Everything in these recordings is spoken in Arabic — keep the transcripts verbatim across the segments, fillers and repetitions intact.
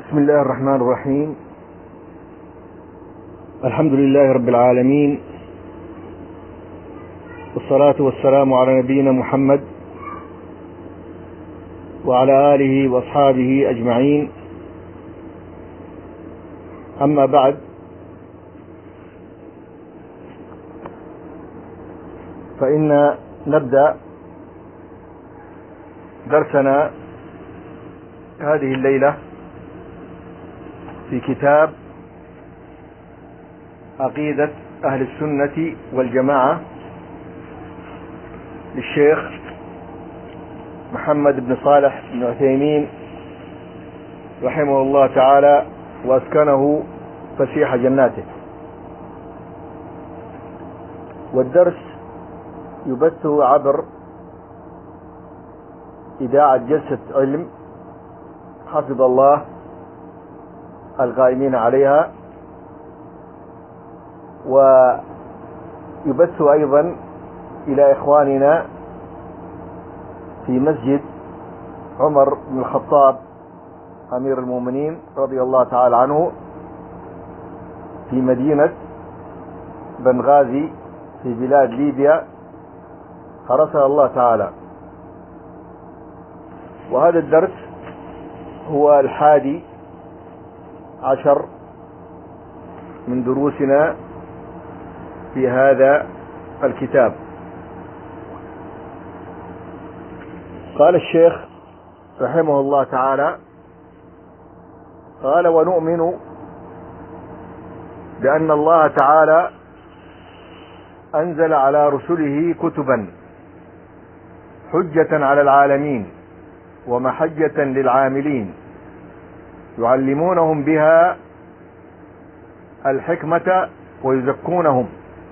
بسم الله الرحمن الرحيم. الحمد لله رب العالمين، والصلاة والسلام على نبينا محمد وعلى آله وأصحابه أجمعين. أما بعد، فإن نبدأ درسنا هذه الليلة في كتاب عقيدة أهل السنة والجماعة للشيخ محمد بن صالح بن عثيمين رحمه الله تعالى وأسكنه فسيح جناته. والدرس يبث عبر إذاعة جلسة علم حفظ الله القائمين عليها، ويبث أيضا إلى إخواننا في مسجد عمر بن الخطاب أمير المؤمنين رضي الله تعالى عنه في مدينة بنغازي في بلاد ليبيا حرسها الله تعالى. وهذا الدرس هو الحادي عشر من دروسنا في هذا الكتاب. قال الشيخ رحمه الله تعالى: قال: ونؤمن بأن الله تعالى أنزل على رسله كتبا حجة على العالمين ومحجة للعاملين يعلمونهم بها الحكمة ويزكونهم.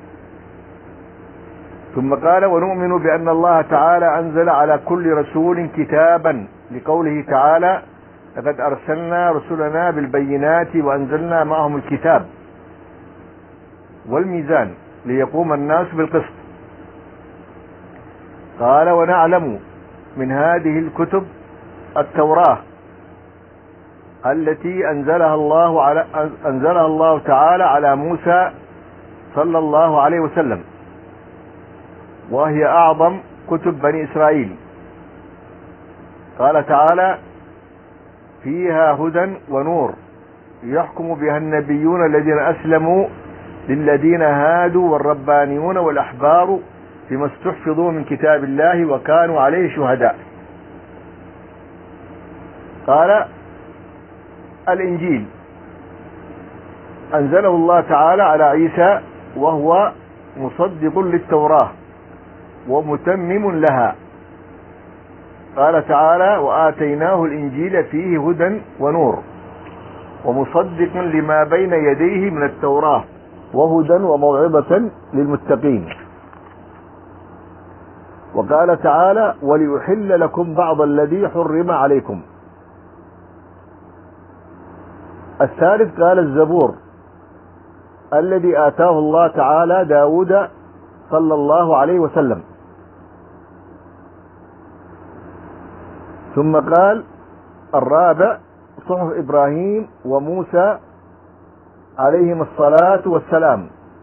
ثم قال: ونؤمن بأن الله تعالى أنزل على كل رسول كتابا، لقوله تعالى: لقد أرسلنا رسلنا بالبينات وأنزلنا معهم الكتاب والميزان ليقوم الناس بالقسط. قال: ونعلم من هذه الكتب التوراة التي أنزلها الله على أنزلها الله تعالى على موسى صلى الله عليه وسلم، وهي أعظم كتب بني إسرائيل. قال تعالى: فيها هدى ونور يحكم بها النبيون الذين أسلموا للذين هادوا والربانيون والأحبار بما استحفظوا من كتاب الله وكانوا عليه شهداء. قال: الإنجيل أنزله الله تعالى على عيسى وهو مصدق للتوراة ومتمم لها. قال تعالى: وآتيناه الإنجيل فيه هدى ونور ومصدق لما بين يديه من التوراة وهدى وموعظة للمتقين. وقال تعالى: وليحل لكم بعض الذي حرم عليكم. الثالث قال: الزبور الذي آتاه الله تعالى داود صلى الله عليه وسلم. ثم قال: الرابع صحف إبراهيم وموسى عليهم الصلاة والسلام.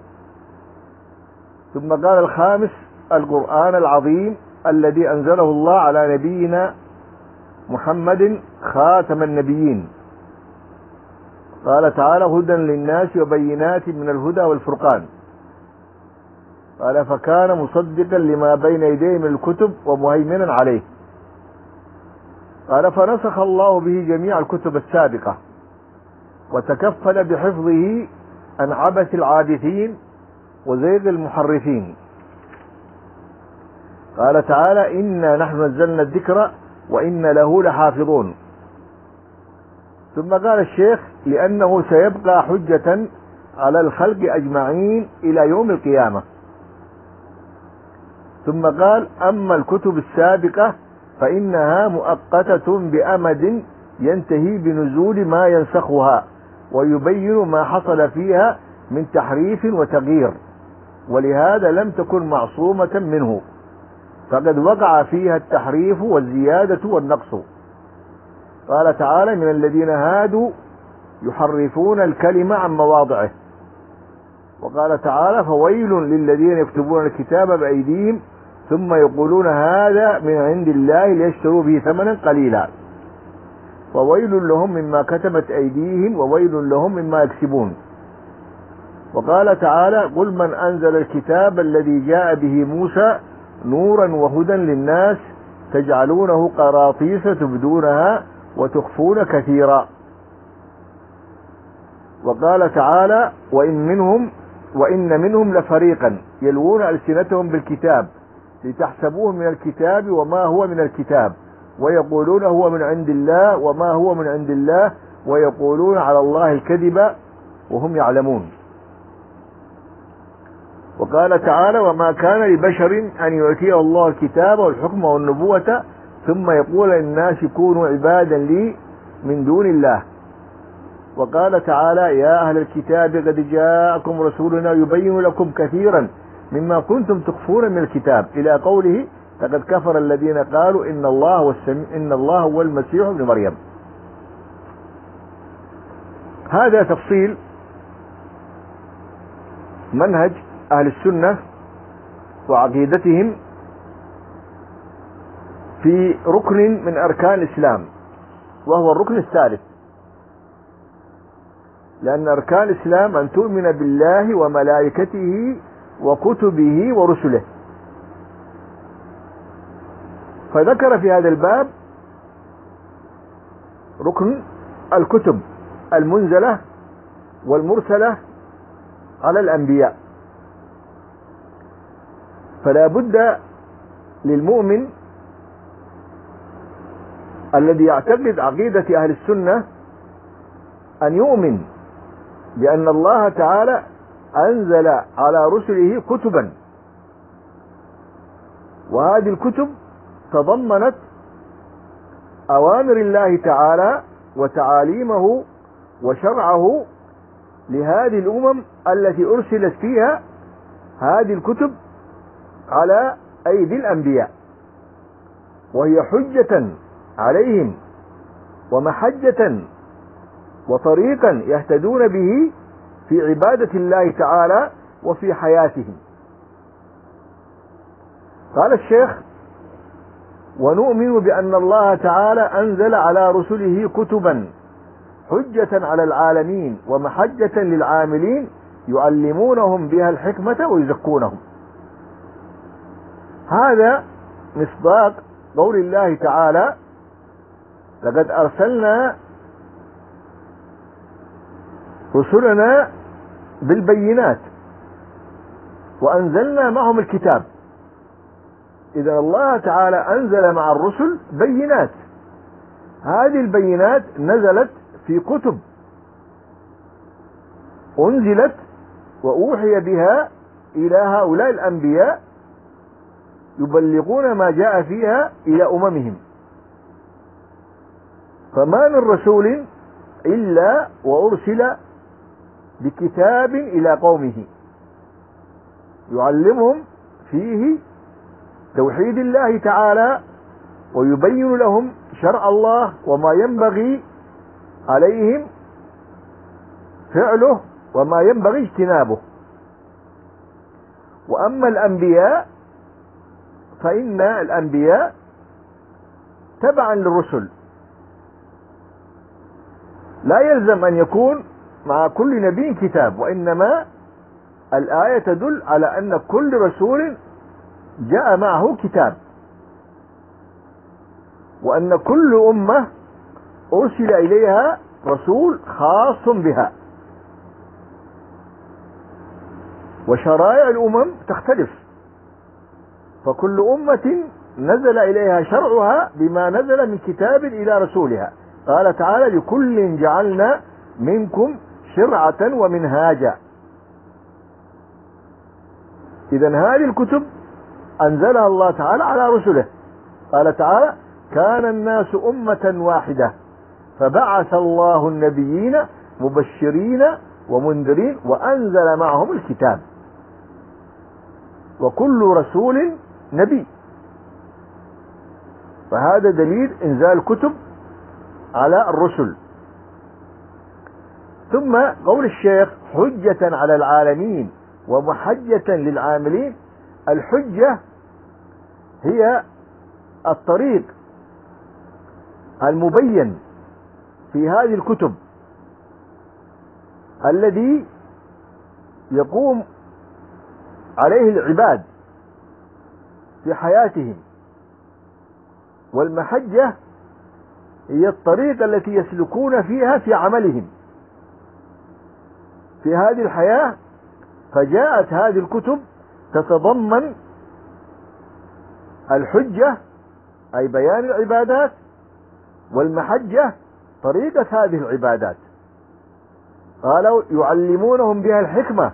ثم قال: الخامس القرآن العظيم الذي أنزله الله على نبينا محمد خاتم النبيين. قال تعالى: هدى للناس وبينات من الهدى والفرقان. قال: فكان مصدقا لما بين يديه من الكتب ومهيمنا عليه. قال: فنسخ الله به جميع الكتب السابقة وتكفل بحفظه عن عبث العابثين وزيغ المحرفين. قال تعالى: إنا نحن نزلنا الذكر وإنا له لحافظون. ثم قال الشيخ: لأنه سيبقى حجة على الخلق أجمعين إلى يوم القيامة. ثم قال: أما الكتب السابقة فإنها مؤقتة بأمد ينتهي بنزول ما ينسخها ويبين ما حصل فيها من تحريف وتغيير، ولهذا لم تكن معصومة منه، فقد وقع فيها التحريف والزيادة والنقص. قال تعالى: من الذين هادوا يحرفون الكلمة عن مواضعه. وقال تعالى فويل للذين يكتبون الكتاب بأيديهم ثم يقولون هذا من عند الله ليشتروا به ثمنا قليلا وويل لهم مما كتبت أيديهم وويل لهم مما يكسبون. وقال تعالى قل من أنزل الكتاب الذي جاء به موسى نورا وهدى للناس تجعلونه قراطيس تبدونها وتخفون كثيرا. وقال تعالى وإن منهم وإن منهم لفريقا يلوون ألسنتهم بالكتاب لتحسبوه من الكتاب وما هو من الكتاب ويقولون هو من عند الله وما هو من عند الله ويقولون على الله الكذب وهم يعلمون. وقال تعالى وما كان لبشر أن يؤتيه الله الكتاب والحكم والنبوة ثم يقول للناس كونوا عبادا لي من دون الله. وقال تعالى يا أهل الكتاب قد جاءكم رسولنا يبين لكم كثيرا مما كنتم تخفون من الكتاب إلى قوله لقد كفر الذين قالوا إن الله والسميع إن الله هو المسيح ابن مريم. هذا تفصيل منهج أهل السنة وعقيدتهم في ركن من أركان الإسلام وهو الركن الثالث، لأن أركان الإسلام أن تؤمن بالله وملائكته وكتبه ورسله. فذكر في هذا الباب ركن الكتب المنزلة والمرسلة على الأنبياء. فلا بد للمؤمن الذي يعتقد عقيدة أهل السنة أن يؤمن بأن الله تعالى أنزل على رسله كتبا، وهذه الكتب تضمنت أوامر الله تعالى وتعاليمه وشرعه لهذه الأمم التي أرسلت فيها هذه الكتب على أيدي الأنبياء، وهي حجة عليهم ومحجة وطريقا يهتدون به في عبادة الله تعالى وفي حياتهم. قال الشيخ ونؤمن بأن الله تعالى أنزل على رسله كتبا حجة على العالمين ومحجة للعاملين يعلمونهم بها الحكمة ويزكونهم. هذا مصداق قول الله تعالى لقد أرسلنا رسلنا بالبينات وأنزلنا معهم الكتاب. إذا الله تعالى أنزل مع الرسل بينات، هذه البينات نزلت في كتب أنزلت وأوحي بها إلى هؤلاء الأنبياء يبلغون ما جاء فيها إلى أممهم. فما من رسول إلا وأرسل بكتاب إلى قومه يعلمهم فيه توحيد الله تعالى ويبين لهم شرع الله وما ينبغي عليهم فعله وما ينبغي اجتنابه. وأما الأنبياء فإن الأنبياء تبعا للرسل، لا يلزم أن يكون مع كل نبي كتاب، وإنما الآية تدل على أن كل رسول جاء معه كتاب، وأن كل أمة أرسل إليها رسول خاص بها. وشرائع الأمم تختلف، فكل أمة نزل إليها شرعها بما نزل من كتاب إلى رسولها. قال تعالى لكل جعلنا منكم شرعة ومنهاجا. إذن هذه الكتب أنزلها الله تعالى على رسله. قال تعالى كان الناس أمة واحدة فبعث الله النبيين مبشرين ومنذرين وأنزل معهم الكتاب، وكل رسول نبي. فهذا دليل إنزال الكتب على الرسل. ثم قول الشيخ حجة على العالمين ومحجة للعاملين. الحجة هي الطريق المبين في هذه الكتب الذي يقوم عليه العباد في حياتهم، والمحجة هي الطريق التي يسلكون فيها في عملهم في هذه الحياة. فجاءت هذه الكتب تتضمن الحجة أي بيان العبادات، والمحجة طريقة هذه العبادات. قالوا يعلمونهم بها الحكمة،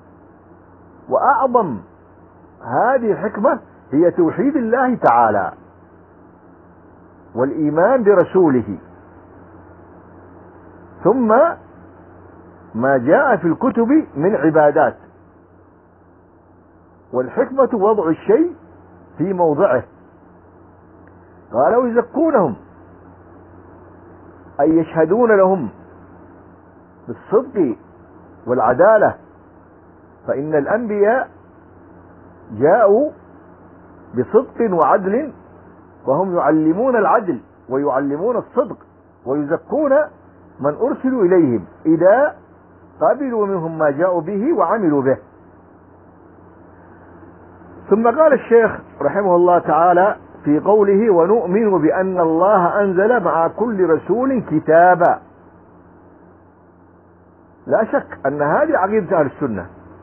وأعظم هذه الحكمة هي توحيد الله تعالى والإيمان برسوله، ثم ما جاء في الكتب من عبادات. والحكمة وضع الشيء في موضعه. قالوا يزكونهم أي يشهدون لهم بالصدق والعدالة، فإن الأنبياء جاءوا بصدق وعدل، وهم يعلمون العدل ويعلمون الصدق ويزكون من أرسلوا إليهم إذا قبلوا منهم ما جاءوا به وعملوا به. ثم قال الشيخ رحمه الله تعالى في قوله ونؤمن بأن الله أنزل مع كل رسول كتابا. لا شك أن هذه عقيدة أهل السنة،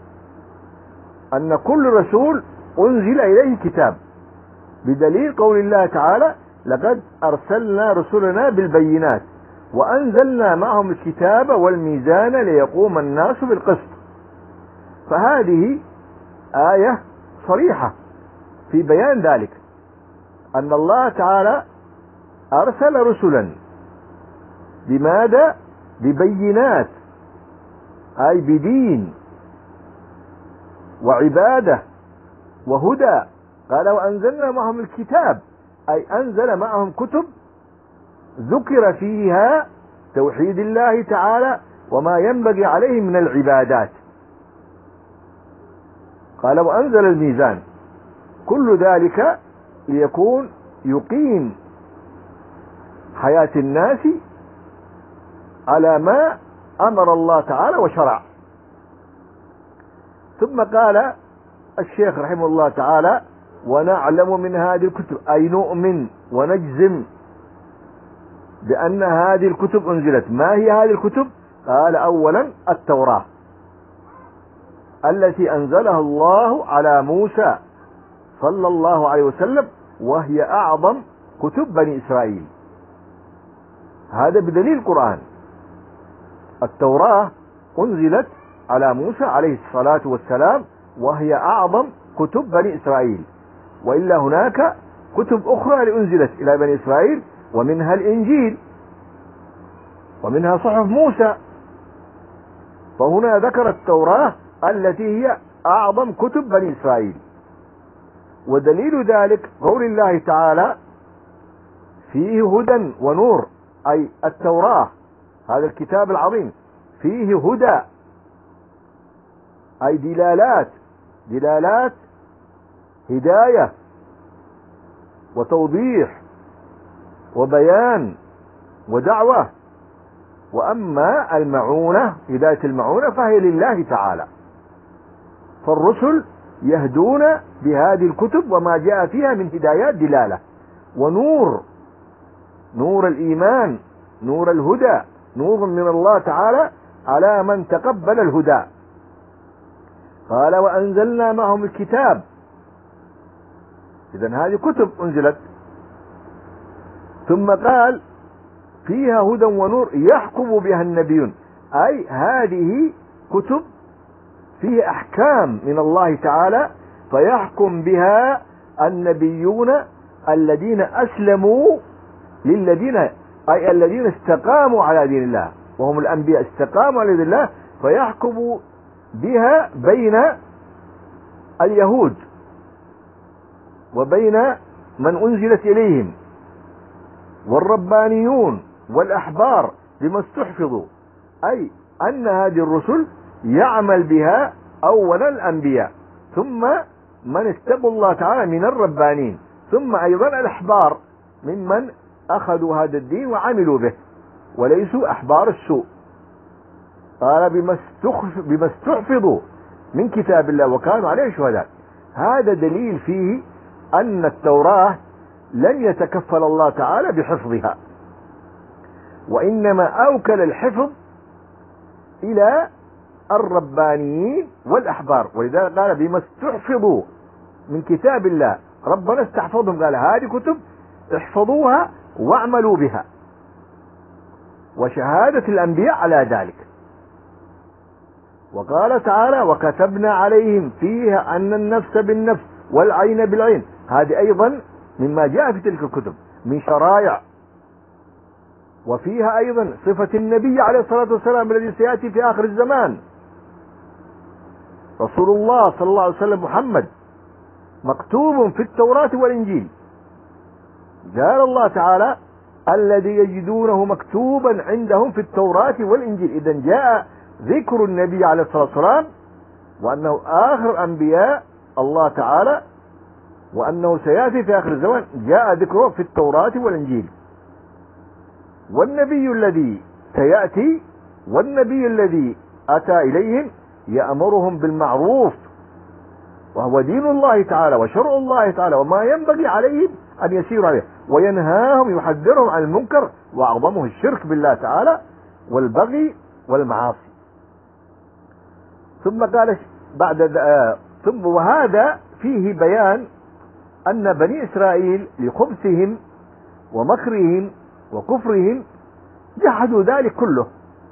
أن كل رسول أنزل إليه كتاب، بدليل قول الله تعالى لقد أرسلنا رسلنا بالبينات وأنزلنا معهم الكتاب والميزان ليقوم الناس بالقسط. فهذه آية صريحة في بيان ذلك، أن الله تعالى أرسل رسلا بماذا؟ ببينات، أي بدين وعبادة وهدى. قال وأنزلنا معهم الكتاب، أي أنزل معهم كتب ذكر فيها توحيد الله تعالى وما ينبغي عليه من العبادات. قال وأنزل الميزان، كل ذلك ليكون يقيم حياة الناس على ما أمر الله تعالى وشرع. ثم قال الشيخ رحمه الله تعالى ونعلم من هذه الكتب، أي نؤمن ونجزم بأن هذه الكتب أنزلت. ما هي هذه الكتب؟ قال أولا التوراة التي أنزلها الله على موسى صلى الله عليه وسلم، وهي أعظم كتب بني إسرائيل. هذا بدليل القرآن. التوراة أنزلت على موسى عليه الصلاة والسلام، وهي أعظم كتب بني إسرائيل. وإلا هناك كتب أخرى لأنزلت إلى بني إسرائيل، ومنها الإنجيل ومنها صحف موسى. فهنا ذكر التوراة التي هي أعظم كتب بني إسرائيل. ودليل ذلك قول الله تعالى فيه هدى ونور، أي التوراة هذا الكتاب العظيم فيه هدى، أي دلالات دلالات هداية وتوضيح وبيان ودعوة. وأما المعونة، هداية المعونة، فهي لله تعالى. فالرسل يهدون بهذه الكتب وما جاء فيها من هدايات دلالة ونور، نور الإيمان، نور الهدى، نور من الله تعالى على من تقبل الهدى. قال وأنزلنا معهم الكتاب، إذن هذه كتب أنزلت. ثم قال فيها هدى ونور يحكم بها النبيون، أي هذه كتب فيه أحكام من الله تعالى فيحكم بها النبيون الذين أسلموا للذين، أي الذين استقاموا على دين الله، وهم الأنبياء استقاموا على دين الله، فيحكم بها بين اليهود وبين من أنزلت إليهم والربانيون والأحبار بما استحفظوا، أي أن هذه الرسل يعمل بها أولا الأنبياء، ثم من اتقوا الله تعالى من الربانين، ثم أيضا الأحبار ممن أخذوا هذا الدين وعملوا به وليسوا أحبار السوء. قال بما استحفظوا من كتاب الله وكانوا عليه شهداء. هذا دليل فيه أن التوراة لن يتكفل الله تعالى بحفظها، وإنما أوكل الحفظ إلى الربانيين والأحبار، ولذلك قال بما استحفظوا من كتاب الله، ربنا استحفظهم، قال هذه كتب احفظوها واعملوا بها، وشهادة الأنبياء على ذلك. وقال تعالى وكتبنا عليهم فيها أن النفس بالنفس والعين بالعين، هذه أيضا مما جاء في تلك الكتب من شرائع. وفيها أيضا صفة النبي عليه الصلاة والسلام الذي سيأتي في آخر الزمان، رسول الله صلى الله عليه وسلم محمد، مكتوب في التوراة والإنجيل. قال الله تعالى الذي يجدونه مكتوبا عندهم في التوراة والإنجيل. إذا جاء ذكر النبي عليه الصلاة والسلام وأنه آخر أنبياء الله تعالى، وأنه سيأتي في آخر الزمان، جاء ذكره في التوراة والإنجيل. والنبي الذي سيأتي والنبي الذي أتى إليهم يأمرهم بالمعروف وهو دين الله تعالى وشرع الله تعالى وما ينبغي عليهم أن يسيروا عليه، وينهاهم يحذرهم عن المنكر وأعظمه الشرك بالله تعالى والبغي والمعاصي. ثم قال بعد ثم وهذا فيه بيان أن بني إسرائيل لخبثهم ومكرهم وكفرهم جحدوا ذلك كله،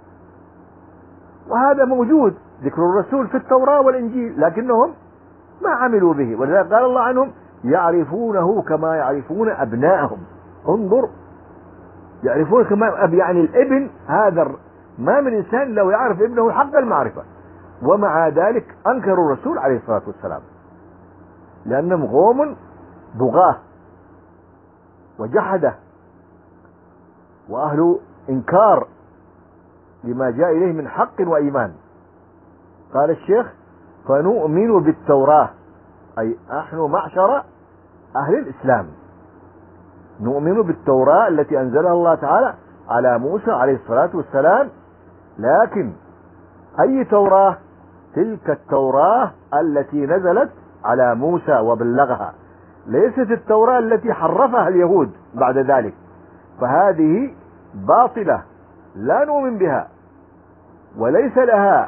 وهذا موجود ذكر الرسول في التوراة والإنجيل، لكنهم ما عملوا به، ولذلك قال الله عنهم يعرفونه كما يعرفون أبناءهم. انظر، يعرفون كما أب يعني الابن هذا ما من إنسان لو يعرف ابنه حق المعرفة، ومع ذلك أنكروا الرسول عليه الصلاة والسلام لأنهم قوم بغاة وجحده وأهل إنكار لما جاء إليه من حق وإيمان. قال الشيخ فنؤمن بالتوراة، أي نحن معشر أهل الإسلام نؤمن بالتوراة التي أنزلها الله تعالى على موسى عليه الصلاة والسلام. لكن أي توراة؟ تلك التوراة التي نزلت على موسى وبلغها، ليست التوراة التي حرفها اليهود بعد ذلك، فهذه باطلة لا نؤمن بها وليس لها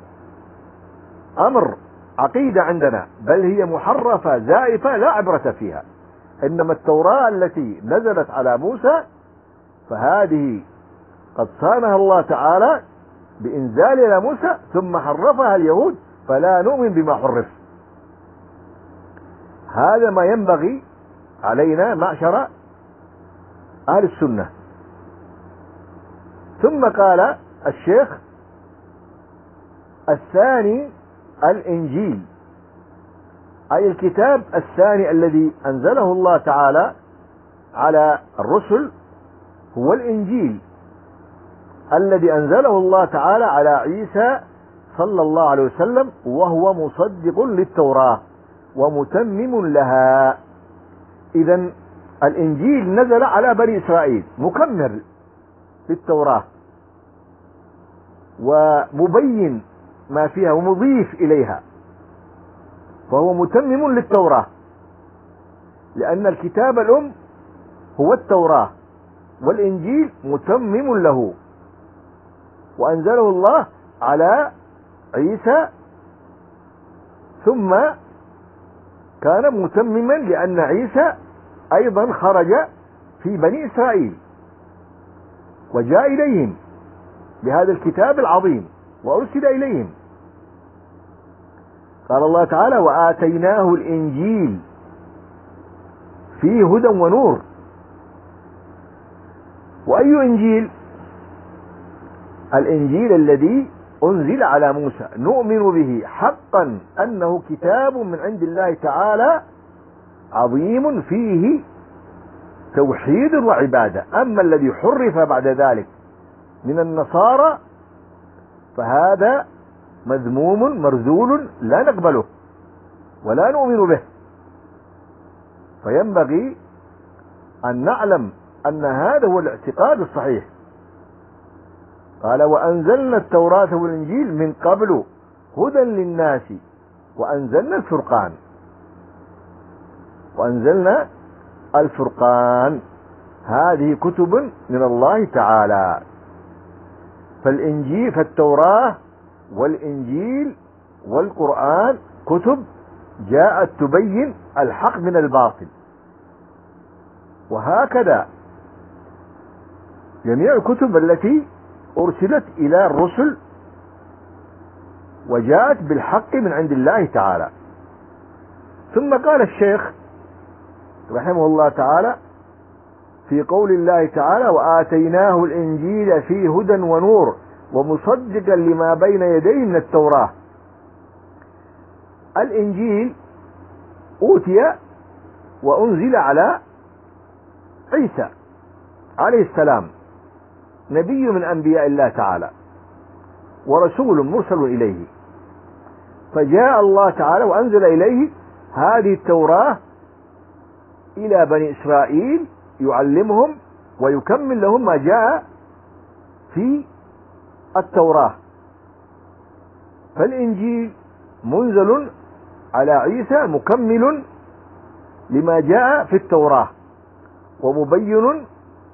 أمر عقيدة عندنا، بل هي محرفة زائفة لا عبرة فيها. إنما التوراة التي نزلت على موسى فهذه قد صانها الله تعالى بإنزال إلى موسى، ثم حرفها اليهود فلا نؤمن بما حرف. هذا ما ينبغي علينا معشر أهل السنة. ثم قال الشيخ الثاني الإنجيل، أي الكتاب الثاني الذي أنزله الله تعالى على الرسل هو الإنجيل الذي أنزله الله تعالى على عيسى صلى الله عليه وسلم، وهو مصدق للتوراة ومتمم لها. إذن الإنجيل نزل على بني إسرائيل مكمل للتوراة ومبين ما فيها ومضيف إليها، فهو متمم للتوراة، لأن الكتاب الأم هو التوراة، والإنجيل متمم له، وأنزله الله على عيسى، ثم كان متمما لأن عيسى أيضا خرج في بني إسرائيل وجاء إليهم بهذا الكتاب العظيم وأرسل إليهم. قال الله تعالى وآتيناه الإنجيل فيه هدى ونور. وأي إنجيل؟ الإنجيل الذي أنزل على موسى، نؤمن به حقا أنه كتاب من عند الله تعالى عظيم فيه توحيد وعبادة. أما الذي حرف بعد ذلك من النصارى فهذا مذموم مرذول لا نقبله ولا نؤمن به. فينبغي أن نعلم أن هذا هو الاعتقاد الصحيح. قال وأنزلنا التوراة والإنجيل من قبل هدى للناس وأنزلنا الفرقان وأنزلنا الفرقان هذه كتب من الله تعالى. فالإنجيل فالتوراة والإنجيل والقرآن كتب جاءت تبين الحق من الباطل. وهكذا جميع الكتب التي أرسلت إلى الرسل وجاءت بالحق من عند الله تعالى. ثم قال الشيخ رحمه الله تعالى في قول الله تعالى وآتيناه الإنجيل فيه هدى ونور ومصدقا لما بين يديه من التوراة. الإنجيل أوتي وأنزل على عيسى عليه السلام، نبي من أنبياء الله تعالى ورسول مرسل إليه. فجاء الله تعالى وأنزل إليه هذه التوراة إلى بني إسرائيل يعلمهم ويكمل لهم ما جاء في التوراة. فالإنجيل منزل على عيسى مكمل لما جاء في التوراة ومبين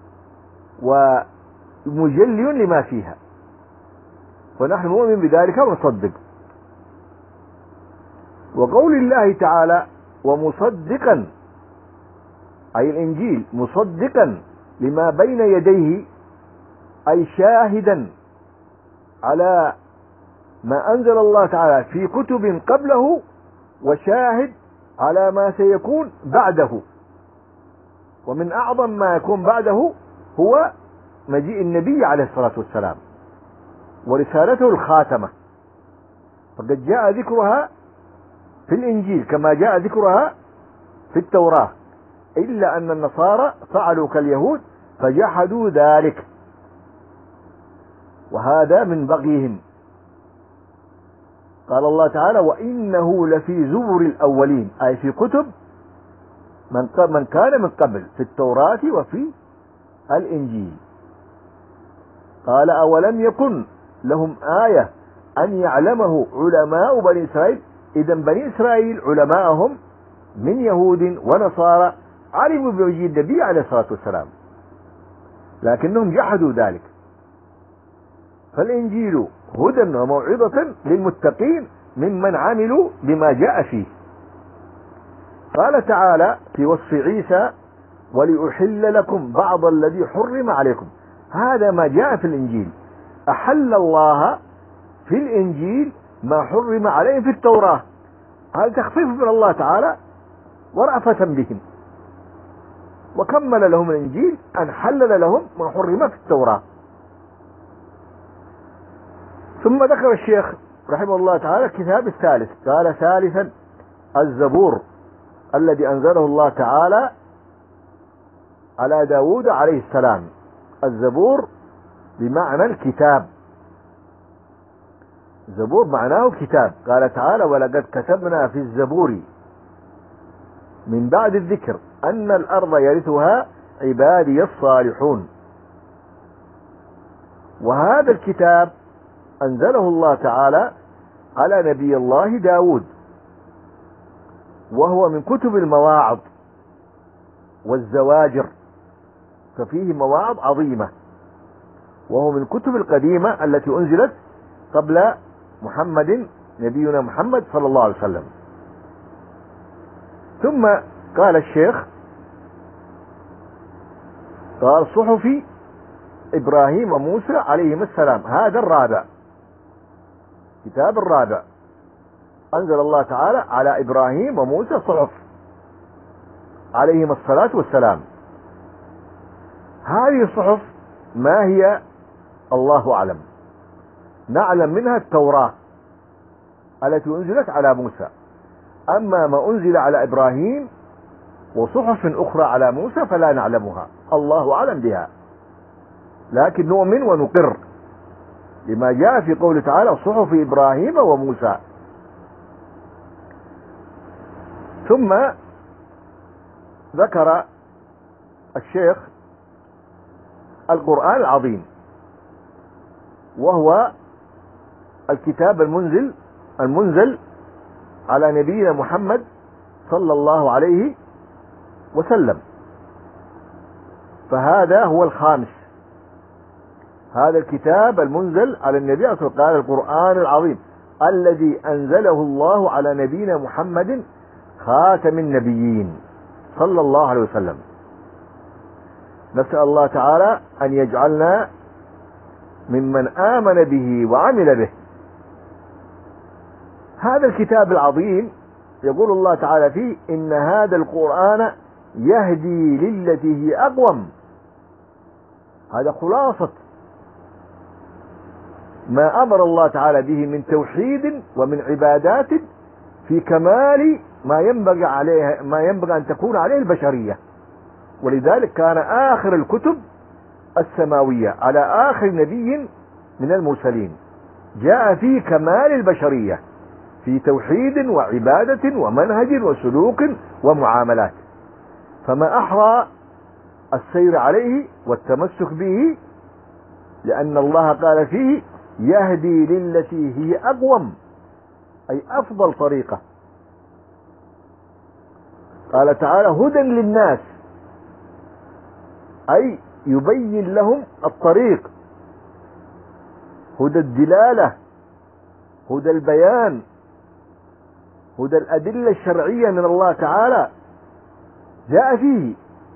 ومجل لما فيها، ونحن نؤمن بذلك ونصدق. وقول الله تعالى ومصدقا أي الإنجيل مصدقا لما بين يديه أي شاهدا على ما أنزل الله تعالى في كتب قبله وشاهد على ما سيكون بعده. ومن أعظم ما يكون بعده هو مجيء النبي عليه الصلاة والسلام ورسالته الخاتمة، فقد جاء ذكرها في الإنجيل كما جاء ذكرها في التوراة، إلا أن النصارى فعلوا كاليهود فجحدوا ذلك، وهذا من بغيهم. قال الله تعالى وإنه لفي زبر الأولين أي في كتب من من كان من قبل في التوراة وفي الإنجيل. قال أولم يكن لهم آية أن يعلمه علماء بني إسرائيل. إذا بني إسرائيل علماءهم من يهود ونصارى علموا بمجيء النبي عليه الصلاة والسلام، لكنهم جحدوا ذلك. فالإنجيل هدى وموعظة للمتقين ممن عملوا بما جاء فيه. قال تعالى في وصف عيسى ولأحل لكم بعض الذي حرم عليكم. هذا ما جاء في الإنجيل، أحل الله في الإنجيل ما حرم عليهم في التوراة. هذا تخفيف من الله تعالى ورأفة بهم، وكمل لهم الإنجيل أن حلل لهم ما حرم في التوراة. ثم ذكر الشيخ رحمه الله تعالى الكتاب الثالث، قال ثالثا الزبور الذي أنزله الله تعالى على داود عليه السلام. الزبور بمعنى الكتاب، زبور معناه كتاب. قال تعالى ولقد كتبنا في الزبور من بعد الذكر أن الأرض يرثها عبادي الصالحون. وهذا الكتاب أنزله الله تعالى على نبي الله داود، وهو من كتب المواعظ والزواجر، ففيه مواعظ عظيمة، وهو من الكتب القديمة التي أنزلت قبل محمد نبينا محمد صلى الله عليه وسلم. ثم قال الشيخ قال صحف إبراهيم وموسى عليهما السلام. هذا الرابع، كتاب الرابع أنزل الله تعالى على إبراهيم وموسى صحف عليهما الصلاة والسلام. هذه الصحف ما هي؟ الله أعلم. نعلم منها التوراة التي أنزلت على موسى، أما ما أنزل على إبراهيم وصحف أخرى على موسى فلا نعلمها، الله أعلم بها، لكن نؤمن ونقر لما جاء في قوله تعالى صحف إبراهيم وموسى. ثم ذكر الشيخ القرآن العظيم، وهو الكتاب المنزل المنزل على نبينا محمد صلى الله عليه وسلم. فهذا هو الخامس، هذا الكتاب المنزل على النبي صلى الله عليه وسلم، القرآن العظيم الذي أنزله الله على نبينا محمد خاتم النبيين صلى الله عليه وسلم. نسأل الله تعالى أن يجعلنا ممن آمن به وعمل به. هذا الكتاب العظيم يقول الله تعالى فيه إن هذا القرآن يهدي للتي هي أقوم. هذا خلاصة ما أمر الله تعالى به من توحيد ومن عبادات في كمال ما ينبغي عليه ما ينبغي أن تكون عليه البشرية. ولذلك كان آخر الكتب السماوية على آخر نبي من المرسلين جاء فيه كمال البشرية في توحيد وعبادة ومنهج وسلوك ومعاملات. فما أحرى السير عليه والتمسك به، لأن الله قال فيه يهدي للتي هي أقوم، أي أفضل طريقة. قال تعالى هدى للناس، أي يبين لهم الطريق، هدى الدلالة، هدى البيان، هدى الأدلة الشرعية من الله تعالى جاء فيه.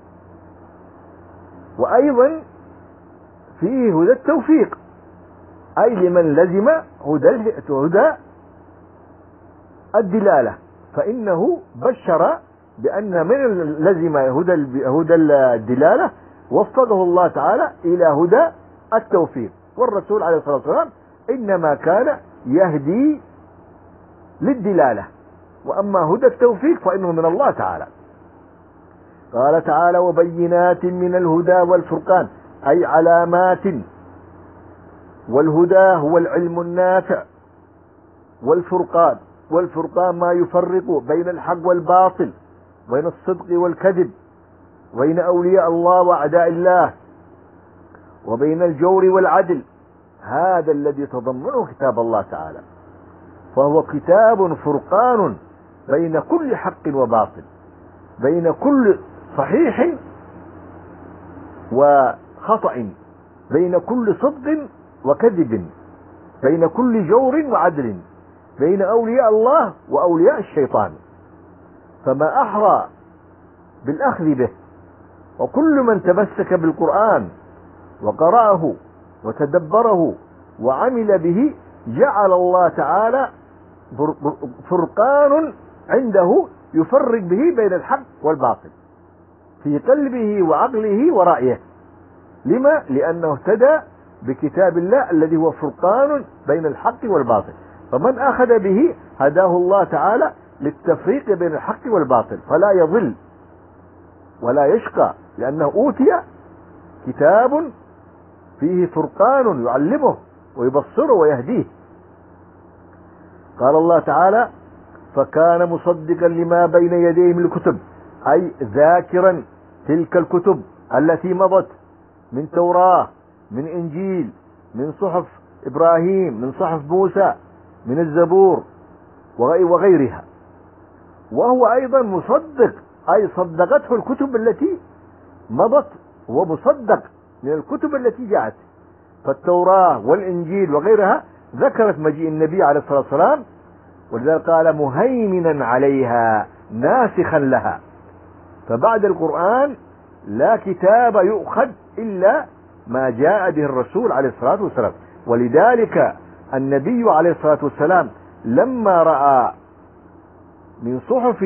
وأيضا فيه هدى التوفيق، أي لمن لزم هدى هدى الدلالة، فإنه بشر بأن من لزم هدى هدى الدلالة وفقه الله تعالى إلى هدى التوفيق. والرسول عليه الصلاة والسلام إنما كان يهدي للدلالة، وأما هدى التوفيق فإنه من الله تعالى. قال تعالى وبينات من الهدى والفرقان، أي علامات. والهدى هو العلم النافع، والفرقان والفرقان ما يفرق بين الحق والباطل، بين الصدق والكذب، بين أولياء الله وأعداء الله، وبين الجور والعدل. هذا الذي تضمنه كتاب الله تعالى، فهو كتاب فرقان بين كل حق وباطل، بين كل صحيح وخطأ، بين كل صدق وكذب، بين كل جور وعدل، بين أولياء الله وأولياء الشيطان. فما أحرى بالأخذ به. وكل من تمسك بالقرآن وقرأه وتدبره وعمل به جعل الله تعالى فرقان عنده يفرق به بين الحق والباطل في قلبه وعقله ورأيه. لما؟ لأنه اهتدى بكتاب الله الذي هو فرقان بين الحق والباطل. فمن أخذ به هداه الله تعالى للتفريق بين الحق والباطل، فلا يضل ولا يشقى، لأنه أوتي كتاب فيه فرقان يعلمه ويبصره ويهديه. قال الله تعالى فكان مصدقا لما بين يديه من الكتب، أي ذاكرا تلك الكتب التي مضت من توراة، من إنجيل، من صحف إبراهيم، من صحف موسى، من الزبور وغيرها. وهو أيضا مصدق، أي صدقته الكتب التي مضت، ومصدق من الكتب التي جاءت. فالتوراة والإنجيل وغيرها ذكرت مجيء النبي عليه الصلاة والسلام، ولذلك قال مهيمنا عليها ناسخا لها. فبعد القرآن لا كتاب يؤخذ إلا ما جاء به الرسول عليه الصلاة والسلام. ولذلك النبي عليه الصلاة والسلام لما رأى من صحف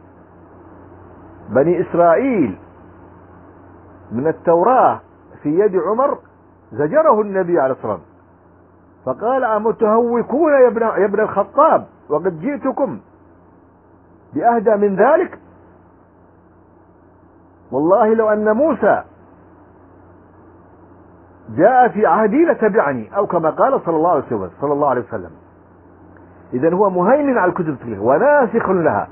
بني إسرائيل من التوراة في يد عمر زجره النبي عليه الصلاة والسلام، فقال أمتهوكون يا ابن, يا ابن الخطاب وقد جئتكم بأهدى من ذلك؟ والله لو أن موسى جاء في عهدي لتبعني، أو كما قال صلى الله عليه وسلم صلى الله عليه وسلم. إذن هو مهيمن على الكتب وناسخ لها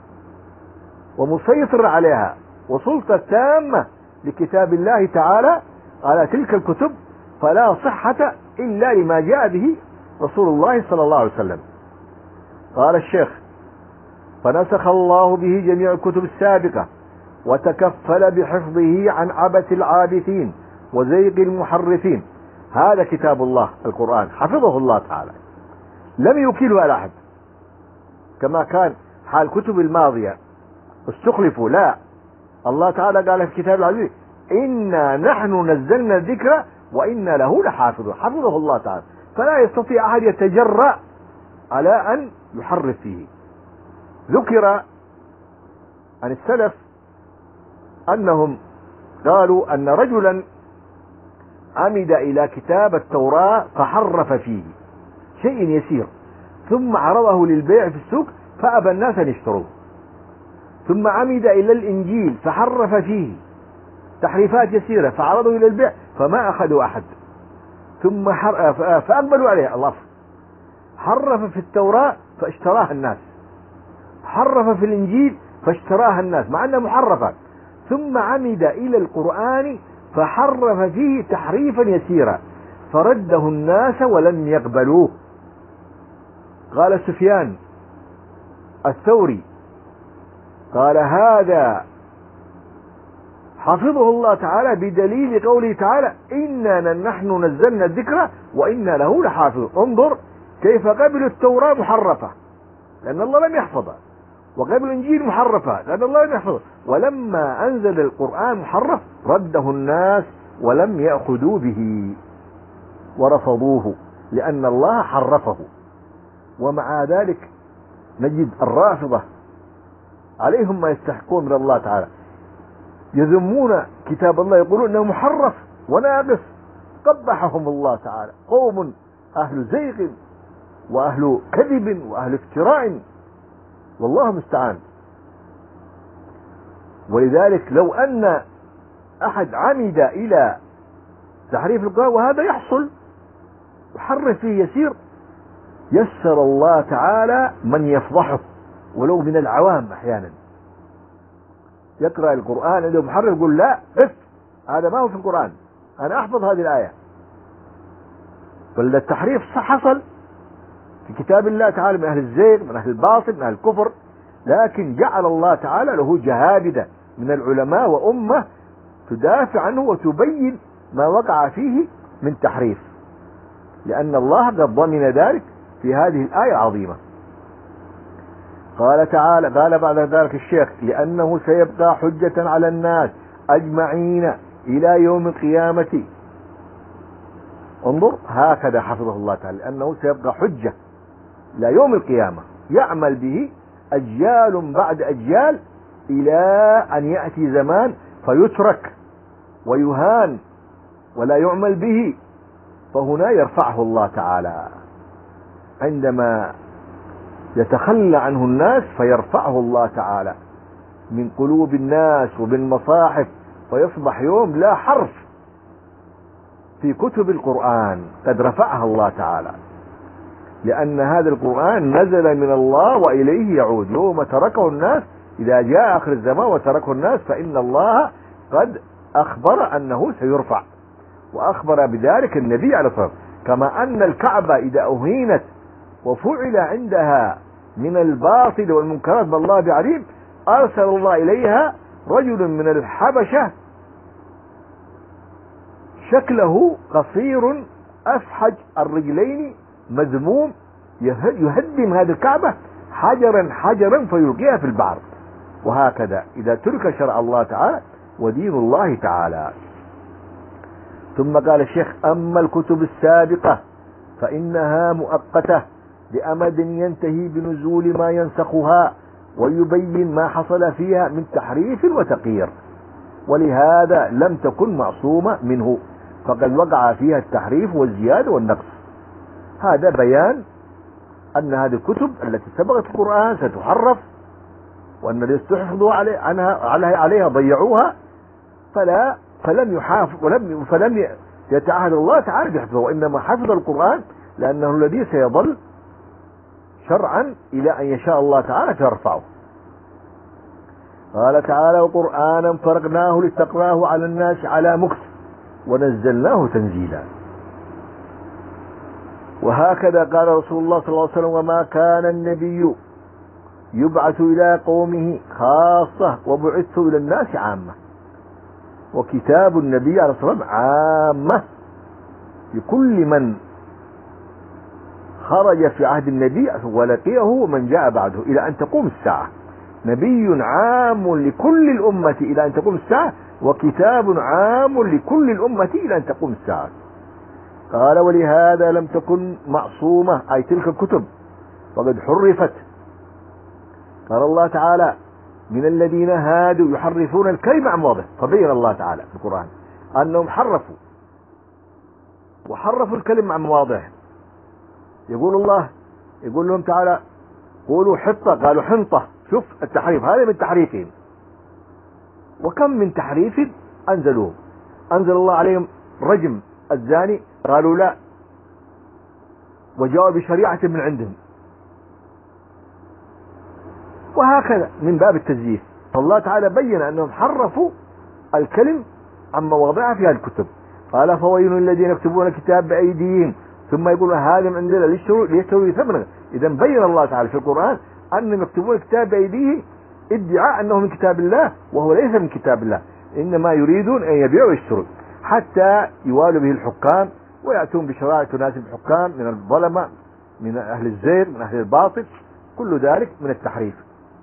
ومسيطر عليها، وسلطة تامة لكتاب الله تعالى على تلك الكتب، فلا صحة إلا لما جاء به رسول الله صلى الله عليه وسلم. قال الشيخ: فنسخ الله به جميع الكتب السابقة، وتكفل بحفظه عن عبث العابثين وزيغ المحرفين. هذا كتاب الله القرآن حفظه الله تعالى، لم يوكله على أحد كما كان حال الكتب الماضية استخلفوا. لا، الله تعالى قال في كتاب العزيز: إنا نحن نزلنا الذكر وإنا له لحافظون. حفظه الله تعالى، فلا يستطيع أحد يتجرأ على أن يحرف فيه. ذكر عن السلف أنهم قالوا أن رجلا عمد إلى كتاب التوراة فحرف فيه شيء يسير، ثم عرضه للبيع في السوق فأبى الناس أن يشتروه. ثم عمد إلى الإنجيل فحرف فيه تحريفات يسيرة فعرضه إلى البيع فما أخذوا أحد، ثم فأقبلوا عليه. الله حرف في التوراة فاشتراها الناس، حرف في الإنجيل فاشتراها الناس مع أنها محرفة، ثم عمد إلى القرآن فحرف فيه تحريفا يسيرا فرده الناس ولم يقبلوه. قال سفيان الثوري قال: هذا حفظه الله تعالى بدليل قوله تعالى: إنا نحن نزلنا الذكر وإنا له لحافظون. انظر كيف قبلوا التوراة محرفة لأن الله لم يحفظها، وقبل الإنجيل محرفة لأن الله لم يحفظها، ولما أنزل القرآن محرف رده الناس ولم يأخذوا به ورفضوه لأن الله حرفه. ومع ذلك نجد الرافضة عليهم ما يستحقون من الله تعالى، يذمون كتاب الله، يقولون انه محرف وناقص. قبحهم الله تعالى، قوم اهل زيغ واهل كذب واهل افتراء، والله المستعان. ولذلك لو ان احد عمد الى تحريف القرآن، وهذا يحصل، يحرف فيه يسير، يسر الله تعالى من يفضحه ولو من العوام. احيانا يقرأ القرآن عنده محرف يقول: لا اف هذا ما هو في القرآن، انا احفظ هذه الآية. فالتحريف حصل في كتاب الله تعالى من اهل الزيغ، من اهل الباطل، من اهل الكفر، لكن جعل الله تعالى له جهابدة من العلماء وأمة تدافع عنه وتبين ما وقع فيه من تحريف، لأن الله قد ضمن ذلك في هذه الآية العظيمة. قال تعالى، قال بعد ذلك الشيخ: لأنه سيبقى حجة على الناس أجمعين إلى يوم القيامة. انظر هكذا حفظه الله تعالى، لأنه سيبقى حجة إلى يوم القيامة يعمل به أجيال بعد أجيال، إلى أن يأتي زمان فيترك ويهان ولا يعمل به، فهنا يرفعه الله تعالى عندما يتخلى عنه الناس، فيرفعه الله تعالى من قلوب الناس وبالمصاحف، فيصبح يوم لا حرف في كتب القرآن، قد رفعها الله تعالى، لأن هذا القرآن نزل من الله وإليه يعود. يوم تركه الناس، إذا جاء آخر الزمان وتركه الناس، فإن الله قد أخبر أنه سيرفع، وأخبر بذلك النبي عليه الصلاة والسلام. كما أن الكعبة إذا أهينت وفعل عندها من الباطل والمنكرات بالله بعليم، أرسل الله إليها رجل من الحبشة شكله قصير أفحج الرجلين مذموم، يهدم هذه الكعبة حجرا حجرا فيلقيها في البحر. وهكذا إذا ترك شرع الله تعالى ودين الله تعالى. ثم قال الشيخ: أما الكتب السابقة فإنها مؤقتة بأمد ينتهي بنزول ما ينسخها ويبين ما حصل فيها من تحريف وتغيير، ولهذا لم تكن معصومة منه، فقد وقع فيها التحريف والزيادة والنقص. هذا بيان أن هذه الكتب التي سبقت القرآن ستحرف، وأن الذين استحفظوا علي عنها عليها ضيعوها، فلا فلم يحافظ ولم فلم يتعهد الله تعالى بحفظه، وإنما حفظ القرآن لأنه الذي سيظل شرعا إلى أن يشاء الله تعالى فيرفعه. قال تعالى: وقرآنا فرقناه لتقراه على الناس على مكث ونزلناه تنزيلا. وهكذا قال رسول الله صلى الله عليه وسلم: وما كان النبي يبعث إلى قومه خاصة وبعثت إلى الناس عامة. وكتاب النبي عليه الصلاة والسلام عامة لكل من خرج في عهد النبي ولقيه ومن جاء بعده إلى أن تقوم الساعة. نبي عام لكل الأمة إلى أن تقوم الساعة، وكتاب عام لكل الأمة إلى أن تقوم الساعة. قال: ولهذا لم تكن معصومة، أي تلك الكتب، وقد حرفت. قال الله تعالى: من الذين هادوا يحرفون الكلم عن مواضعه. فبين الله تعالى في القرآن أنهم حرفوا وحرفوا الكلم عن مواضعه. يقول الله، يقول لهم تعالى: قولوا حطة، قالوا حنطة. شوف التحريف، هذا من تحريفهم. وكم من تحريف أنزلوه. أنزل الله عليهم رجم الزاني، قالوا لا، وجاءوا بشريعة من عندهم. وهكذا من باب التزييف. فالله تعالى بين أنهم حرفوا الكلم عن مواضعها في هذه الكتب. قال: فويل الذين يكتبون الكتاب بأيديهم ثم يقولون هذا من عندنا ليشتروا ثمنا. إذا بين الله تعالى في القرآن أنهم يكتبون الكتاب بأيديه ادعاء أنه من كتاب الله، وهو ليس من كتاب الله، إنما يريدون أن يبيعوا ويشتروا حتى يوالوا به الحكام ويأتون بشرائع تناسب الحكام من الظلمة، من أهل الزير، من أهل الباطل، كل ذلك من التحريف.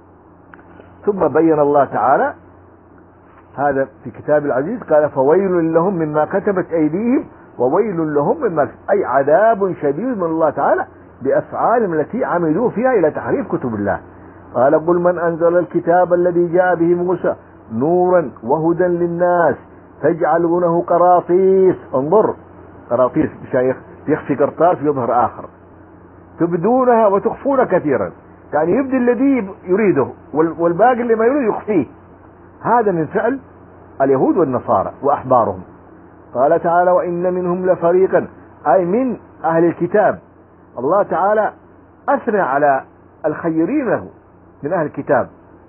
ثم بين الله تعالى هذا في كتاب العزيز، قال: فويل لهم مما كتبت أيديهم وويل لهم مما كتبت، أي عذاب شديد من الله تعالى بأفعالهم التي عملوا فيها إلى تحريف كتب الله. قال: قل من أنزل الكتاب الذي جاء به موسى نورا وهدى للناس تجعلونه قراطيس. انظر، قراطيس بشيخ يخفي قرطاس ويظهر آخر. تبدونها وتخفون كثيرا، يعني يبدي الذي يريده والباقي اللي ما يريد يخفيه. هذا من فعل اليهود والنصارى وأحبارهم. قال تعالى: وإن منهم لفريقا، أي من أهل الكتاب. الله تعالى أثنى على الخيرين له من أهل الكتاب.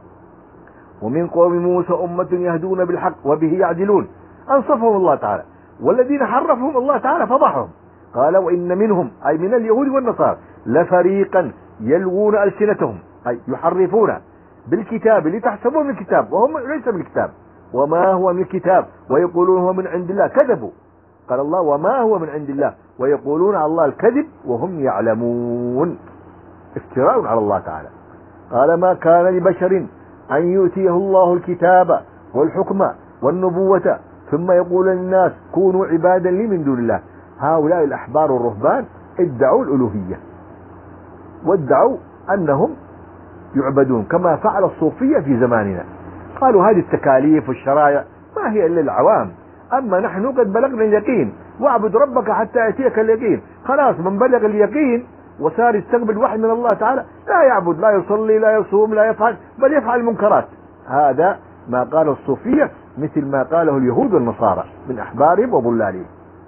ومن قوم موسى أمة يهدون بالحق وبه يعدلون، أنصفهم الله تعالى. والذين حرفهم الله تعالى فضحهم. قال: وإن منهم، أي من اليهود والنصارى، لفريقا يلوون ألسنتهم، أي يحرفون بالكتاب لتحسبوه من الكتاب وهم ليس من الكتاب، وما هو من الكتاب، ويقولون هو من عند الله. كذبوا. قال الله: وما هو من عند الله، ويقولون على الله الكذب وهم يعلمون. افتراء على الله تعالى. قال: ما كان لبشر أن يؤتيه الله الكتاب والحكم والنبوة ثم يقول للناس كونوا عبادا لي من دون الله. هؤلاء الأحبار والرهبان ادعوا الألوهية وادعوا أنهم يعبدون، كما فعل الصوفية في زماننا. قالوا هذه التكاليف والشرائع ما هي إلا العوام، أما نحن قد بلغنا اليقين، واعبد ربك حتى يأتيك اليقين. خلاص، من بلغ اليقين وصار يستقبل وحي من الله تعالى لا يعبد، لا يصلي، لا يصوم، لا يفعل، بل يفعل المنكرات. هذا ما قاله الصوفية، مثل ما قاله اليهود والنصارى من أحبارهم وضلالهم.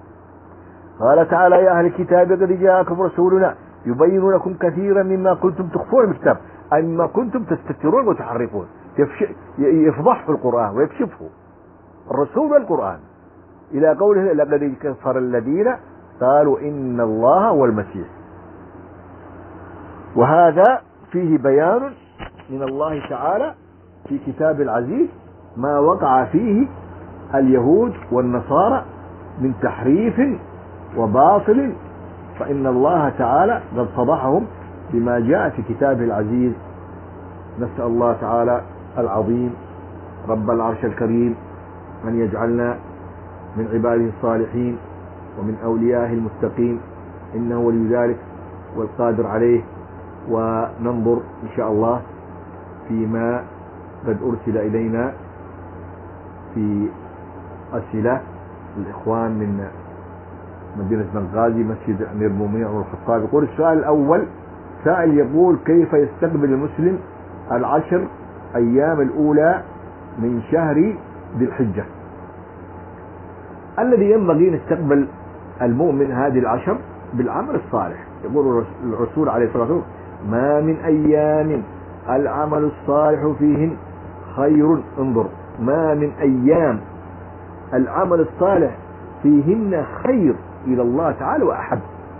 قال تعالى: يا أهل الكتاب قد جاءكم رسولنا يبين لكم كثيرا مما كنتم تخفون من الكتاب، أي مما كنتم تستترون وتحرفون. يفضح في القرآن ويكشفه الرسول والقرآن، إلى قوله: لقد كفر الذين قالوا إن الله هو المسيح. وهذا فيه بيان من الله تعالى في كتاب العزيز ما وقع فيه اليهود والنصارى من تحريف وباطل، فإن الله تعالى قد فضحهم بما جاء في كتابه العزيز. نسأل الله تعالى العظيم رب العرش الكريم أن يجعلنا من عباده الصالحين ومن أوليائه المتقين، إنه ولي ذلك والقادر عليه. وننظر إن شاء الله فيما قد أرسل إلينا في أسئلة الإخوان من مدينة بنغازي، مسجد أمير المؤمنين عمر الخطاب. يقول السؤال الأول، سائل يقول: كيف يستقبل المسلم العشر أيام الأولى من شهر ذي الحجة؟ الذي ينبغي نستقبل المؤمن هذه العشر بالعمل الصالح. يقول الرسول عليه الصلاة والسلام: ما من أيام العمل الصالح فيهن خير. انظر، ما من أيام العمل الصالح فيهن خير إلى الله تعالى وأحب.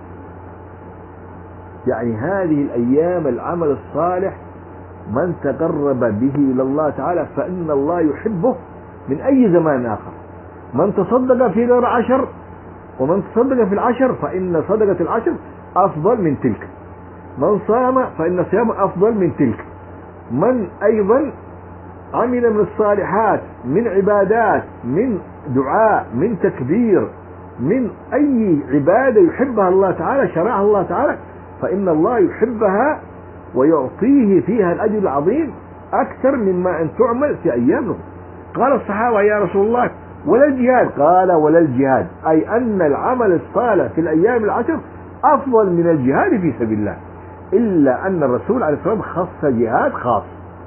يعني هذه الأيام العمل الصالح من تقرب به إلى الله تعالى فإن الله يحبه من أي زمان آخر. من تصدق في غير عشر ومن تصدق في العشر فإن صدقة العشر أفضل من تلك. من صام فإن صيامه أفضل من تلك. من أيضا عمل من الصالحات من عبادات، من دعاء، من تكبير، من أي عبادة يحبها الله تعالى شرعها الله تعالى فإن الله يحبها ويعطيه فيها الأجر العظيم أكثر مما أن تعمل في أيام. قال الصحابة: يا رسول الله ولا الجهاد؟ قال: ولا الجهاد، أي أن العمل الصالح في الأيام العشر أفضل من الجهاد في سبيل الله، إلا أن الرسول عليه الصلاة والسلام خص جهاد خاص.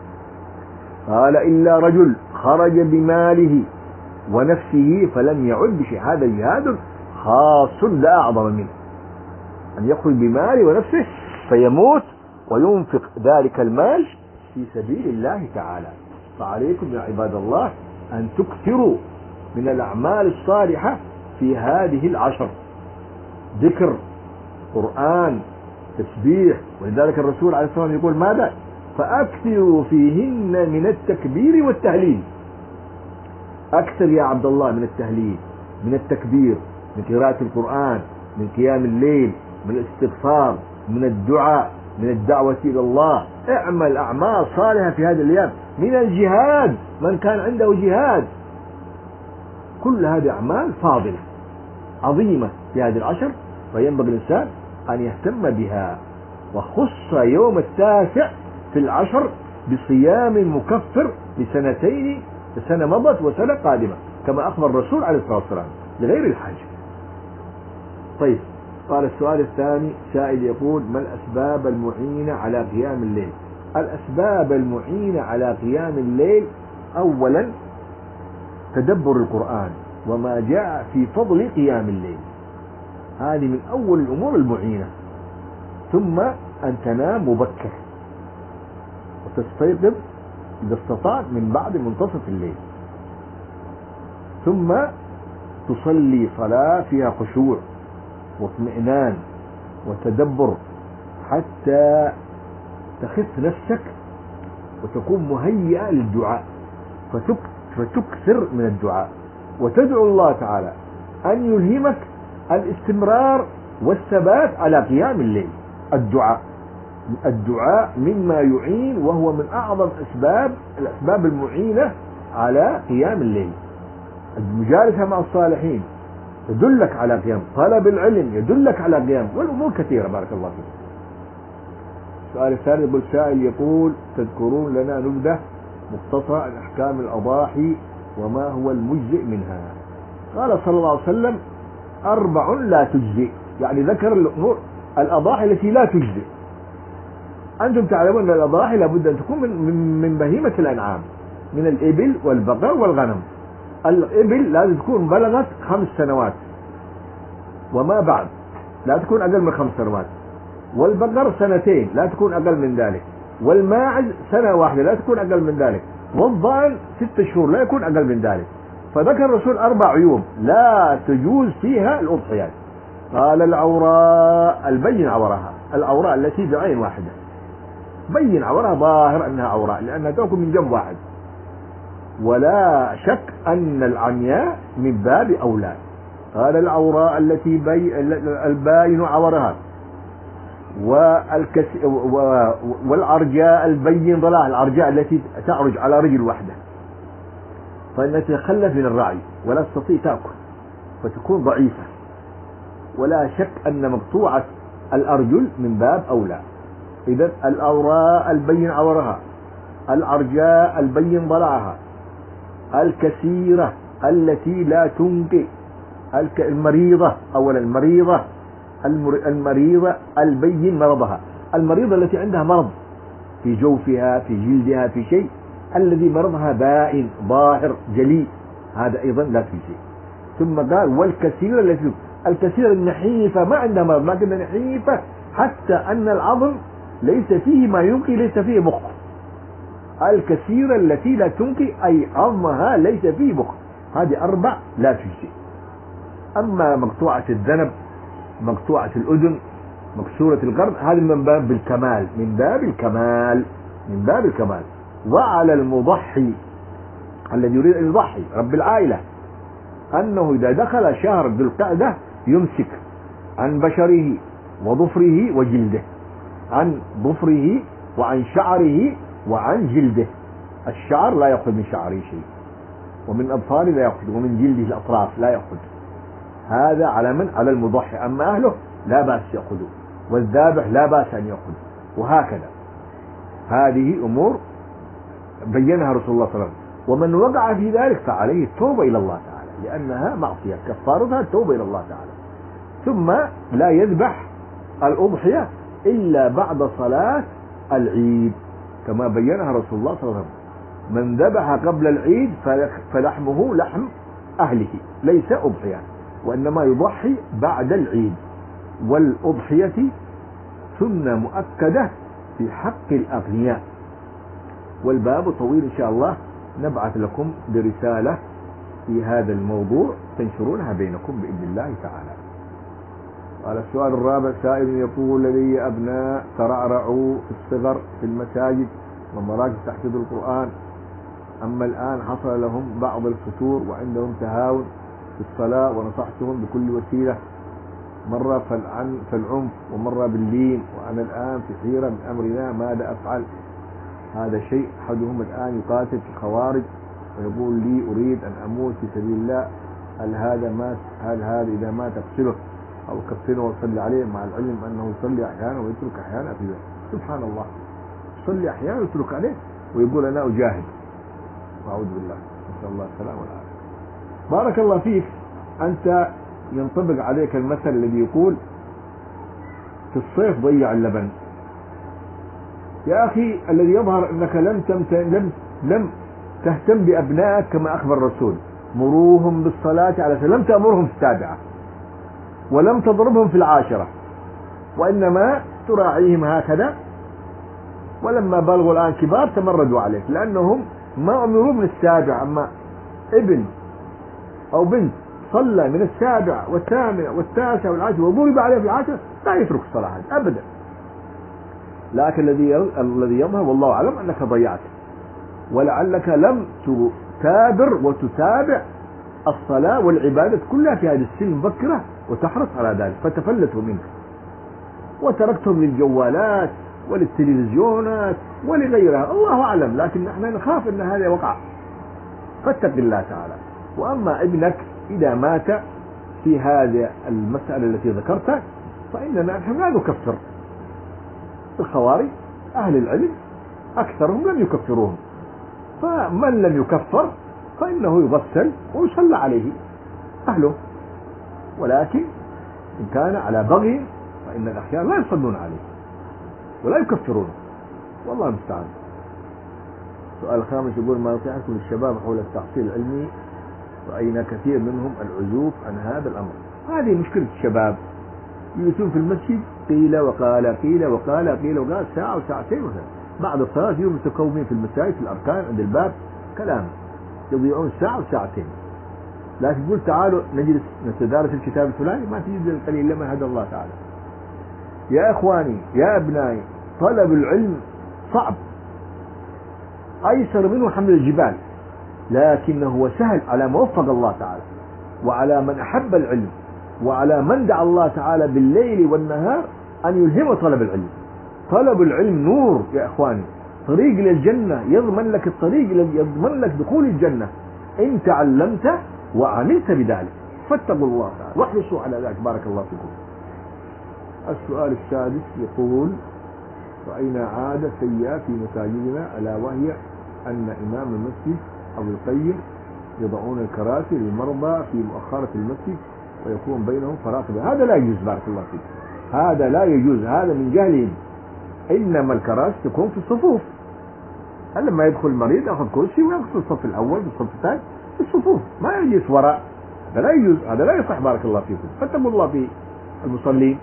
قال: إلا رجل خرج بماله ونفسه فلم يعد بشيء. هذا جهاد خاص لا أعظم منه، أن يخرج بماله ونفسه فيموت وينفق ذلك المال في سبيل الله تعالى. فعليكم يا عباد الله أن تكثروا من الأعمال الصالحة في هذه العشر: ذكر، قرآن، تسبيح. ولذلك الرسول عليه الصلاة والسلام يقول: ماذا؟ فأكثروا فيهن من التكبير والتهليل. أكثر يا عبد الله من التهليل، من التكبير، من قراءة القرآن، من قيام الليل، من الاستغفار، من الدعاء، من الدعوة إلى الله. اعمل أعمال صالحة في هذه الأيام، من الجهاد من كان عنده جهاد. كل هذه أعمال فاضلة عظيمة في هذه العشر، فينبغي الإنسان أن يهتم بها. وخص يوم التاسع في العشر بصيام مكفر لسنتين، سنة مضت وسنة قادمة، كما أخبر الرسول عليه الصلاة والسلام لغير الحج. طيب، قال السؤال الثاني، سائل يقول: ما الأسباب المعينة على قيام الليل؟ الأسباب المعينة على قيام الليل: أولا تدبر القرآن وما جاء في فضل قيام الليل، هذه من أول الأمور المعينة. ثم أن تنام مبكر وتستيقظ إذا استطعت من بعد منتصف الليل. ثم تصلي صلاة فيها خشوع واطمئنان وتدبر حتى تخف نفسك وتكون مهيئة للدعاء، فتكثر من الدعاء وتدعو الله تعالى أن يلهمك الاستمرار والثبات على قيام الليل. الدعاء الدعاء مما يعين، وهو من أعظم أسباب الأسباب المعينة على قيام الليل. المجالسة مع الصالحين يدلك على قيام، طلب العلم يدلك على قيام، والأمور كثيرة. بارك الله فيك. السؤال الثاني يقول: سائل يقول: تذكرون لنا نبذة مختصرة عن أحكام الأضاحي وما هو المجزئ منها؟ قال صلى الله عليه وسلم: أربع لا تجزئ، يعني ذكر الأمور الأضاحي التي لا تجزئ. أنتم تعلمون أن الأضاحي لابد أن تكون من من بهيمة الأنعام، من الإبل والبقر والغنم. الإبل لازم تكون بلغت خمس سنوات وما بعد، لا تكون أقل من خمس سنوات. والبقر سنتين، لا تكون أقل من ذلك. والماعز سنة واحدة، لا تكون أقل من ذلك. والضأن ست شهور، لا يكون أقل من ذلك. فذكر الرسول أربع عيوب لا تجوز فيها الأضحيات. قال: العوراء البين عورها، العوراء التي بعين واحدة، بين عورها ظاهر أنها عوراء لأنها تأكل من جنب واحد. ولا شك أن العمياء من باب أولى. قال: العوراء التي بي... الباين عورها، والكس... والعرجاء البين ضلالها، العرجاء التي تعرج على رجل واحدة، فإنها تتخلف من الرعي ولا تستطيع تأكل فتكون ضعيفة. ولا شك أن مقطوعة الأرجل من باب أولى. إذا العوراء البين عورها، العرجاء البين ضلعها، الكثيرة التي لا تنقي، المريضة، أولا المريضة المريضة البين مرضها، المريضة التي عندها مرض في جوفها في جلدها في شيء، الذي مرضها بائن ظاهر جلي، هذا أيضا لا تجزي. ثم قال والكثير التي الكثير النحيفة ما عندها مرض، لكن نحيفة حتى أن العظم ليس فيه ما ينقي، ليس فيه مخ. الكثير التي لا تنقي أي عظمها ليس فيه مخ، هذه أربع لا تجزي. أما مقطوعة الذنب، مقطوعة الأذن، مكسورة القرن، هذه من باب الكمال، من باب الكمال من باب الكمال. وعلى المضحي الذي يريد أن يضحي رب العائلة أنه إذا دخل شهر ذو القعدة يمسك عن بشره وظفره وجلده، عن ظفره وعن شعره وعن جلده. الشعر لا يأخذ من شعره شيء، ومن أظفاره لا يأخذ، ومن جلده الأطراف لا يأخذ. هذا على من؟ على المضحي. أما أهله لا بأس يأخذوا، والذابح لا بأس أن يأخذ، وهكذا. هذه أمور بينها رسول الله صلى الله عليه وسلم. ومن وقع في ذلك فعليه التوبة إلى الله تعالى، لأنها معصية كفارتها التوبة إلى الله تعالى. ثم لا يذبح الأضحية إلا بعد صلاة العيد، كما بينها رسول الله صلى الله عليه وسلم. من ذبح قبل العيد فلحمه لحم أهله، ليس أضحية، وإنما يضحي بعد العيد. والأضحية سنة مؤكدة في حق الأغنياء. والباب طويل إن شاء الله، نبعث لكم برسالة في هذا الموضوع تنشرونها بينكم بإذن الله تعالى. قال السؤال الرابع، سائل يقول لدي أبناء ترعرعوا في الصغر في المساجد ومراكز تحفيظ القرآن، أما الآن حصل لهم بعض الفتور وعندهم تهاون في الصلاة، ونصحتهم بكل وسيلة، مرة فالعنف ومرة باللين، وأنا الآن في حيرة من أمرنا ماذا أفعل؟ هذا شيء. أحدهم الآن يقاتل في الخوارج ويقول لي أريد أن أموت في سبيل الله، هل هذا مات؟ هل هذا إذا مات أغسله أو كفنه وصلي عليه، مع العلم أنه يصلي أحيانا ويترك أحيانا في ذلك؟ سبحان الله، يصلي أحيانا ويترك عليه ويقول أنا أجاهد. أعوذ بالله، نسأل الله السلامة والعافية. بارك الله فيك. أنت ينطبق عليك المثل الذي يقول في الصيف ضيع اللبن. يا أخي، الذي يظهر أنك لم لم لم تهتم بأبنائك كما أخبر الرسول، مروهم بالصلاة على سبيل، لم تأمرهم في السابعة ولم تضربهم في العاشرة، وإنما تراعيهم هكذا. ولما بلغوا الآن كبار تمردوا عليك، لأنهم ما أمروا من السابعة. أما ابن أو بنت صلى من السابعة والثامنة والتاسعة والعاشرة وضرب عليه في العاشرة لا يترك الصلاة أبدا. لكن الذي الذي يظهر والله أعلم أنك ضيعت، ولعلك لم تثابر وتتابع الصلاة والعبادة كلها في هذه السن المبكرة وتحرص على ذلك، فتفلتوا منك وتركتهم للجوالات وللتلفزيونات ولغيرها. الله أعلم، لكن نحن نخاف أن هذا وقع، فاتق الله تعالى. وأما ابنك إذا مات في هذه المسألة التي ذكرتها فإننا نحن لا نكفر. الخوارج أهل العلم أكثرهم لم يكفروهم، فمن لم يكفر فإنه يغسل ويصلى عليه أهله، ولكن إن كان على بغي فإن الأخيار لا يصلون عليه ولا يكفرون، والله المستعان. السؤال الخامس يقول ما نصيحتكم للشباب حول التحصيل العلمي، رأينا كثير منهم العزوف عن هذا الأمر. هذه مشكلة الشباب، يجلسون في المسجد قيل وقال قيل وقال قيل وقال ساعة وساعتين وساعة، بعد الصلاة يوم متكومين في المساجد في الأركان عند الباب كلام، يضيعون ساعة وساعتين. لكن تقول تعالوا نجلس نتدارس الكتاب الفلاني، ما تجد القليل لما هدى الله تعالى. يا إخواني يا أبنائي، طلب العلم صعب، أيسر منه حمل الجبال، لكنه هو سهل على ما وفق الله تعالى، وعلى من أحب العلم، وعلى من دعا الله تعالى بالليل والنهار أن يلهم طلب العلم. طلب العلم نور يا إخواني، طريق للجنة، يضمن لك الطريق، يضمن لك دخول الجنة إن تعلمت وعملت بذلك، فاتقوا الله تعالى واحرصوا على ذلك. بارك الله فيكم. السؤال السادس يقول رأينا عادة سيئة في مساجدنا، ألا وهي أن إمام المسجد أو القيم يضعون الكراسي للمرضى في مؤخرة المسجد ويكون بينهم فراغ. هذا لا يجوز، بارك الله فيك، هذا لا يجوز، هذا من جهلهم. إنما الكراسي تكون في الصفوف، لما يدخل المريض يأخذ كرسي ويأخذ في الصف الأول في الصف الثاني في الصفوف، ما يجلس وراء فلا يجوز، هذا لا يصح. بارك الله فيكم. فاتقوا الله في المصلين.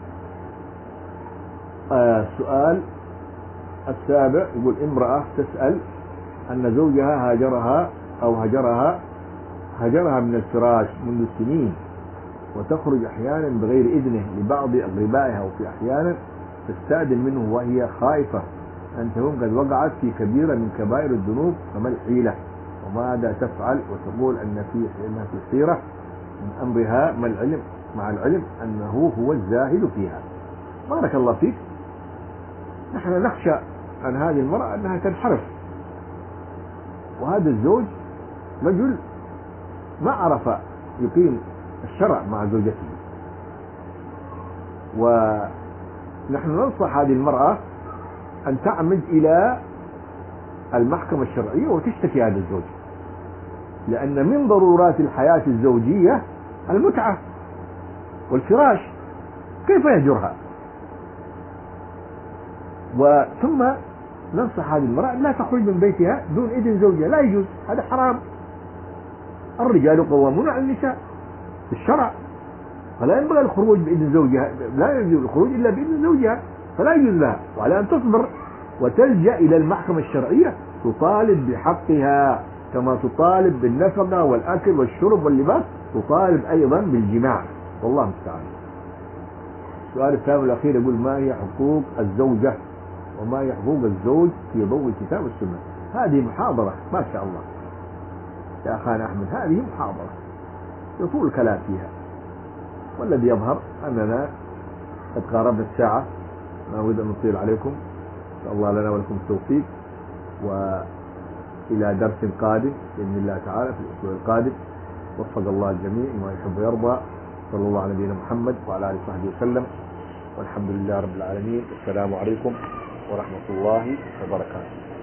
آه السؤال السابع يقول: امرأة تسأل أن زوجها هاجرها أو هجرها هجرها من الفراش منذ سنين، وتخرج أحيانا بغير إذنه لبعض أقربائها، وفي أحيانا تستأذن منه وهي خائفة أن تكون قد وقعت في كبيرة من كبائر الذنوب، فما الحيلة وماذا تفعل؟ وتقول أن في أنها في حيرة من أمرها مع العلم مع العلم أنه هو الزاهد فيها. بارك الله فيك. نحن نخشى عن هذه المرأة أنها تنحرف، وهذا الزوج رجل ما عرف يقيم الشرع مع زوجته، ونحن ننصح هذه المرأة أن تعمد إلى المحكمة الشرعية وتشتكي هذا الزوج، لأن من ضرورات الحياة الزوجية المتعة والفراش، كيف يهجرها؟ وثم ننصح هذه المرأة لا تخرج من بيتها دون إذن زوجها، لا يجوز، هذا حرام. الرجال قوامون على النساء بالشرع، فلا ينبغي الخروج بإذن زوجها، لا يجوز الخروج إلا بإذن زوجها، فلا يجوز لها، وعلى أن تصبر وتلجأ إلى المحكمة الشرعية تطالب بحقها، كما تطالب بالنفقة والأكل والشرب واللباس، تطالب أيضا بالجماع، والله المستعان. السؤال الثاني والأخير يقول: ما هي حقوق الزوجة وما هي حقوق الزوج في ضوء الكتاب والسنة؟ هذه محاضرة ما شاء الله يا أخانا أحمد، هذه محاضرة يطول الكلام فيها، والذي يظهر أننا قد قاربنا الساعة. ما أريد أن نطيل عليكم، إن شاء الله لنا ولكم التوفيق، وإلى درس قادم بإذن الله تعالى في الأسبوع القادم. وفق الله الجميع ما يحب ويرضى. صلى الله على نبينا محمد وعلى آله وصحبه وسلم، والحمد لله رب العالمين. السلام عليكم ورحمة الله وبركاته.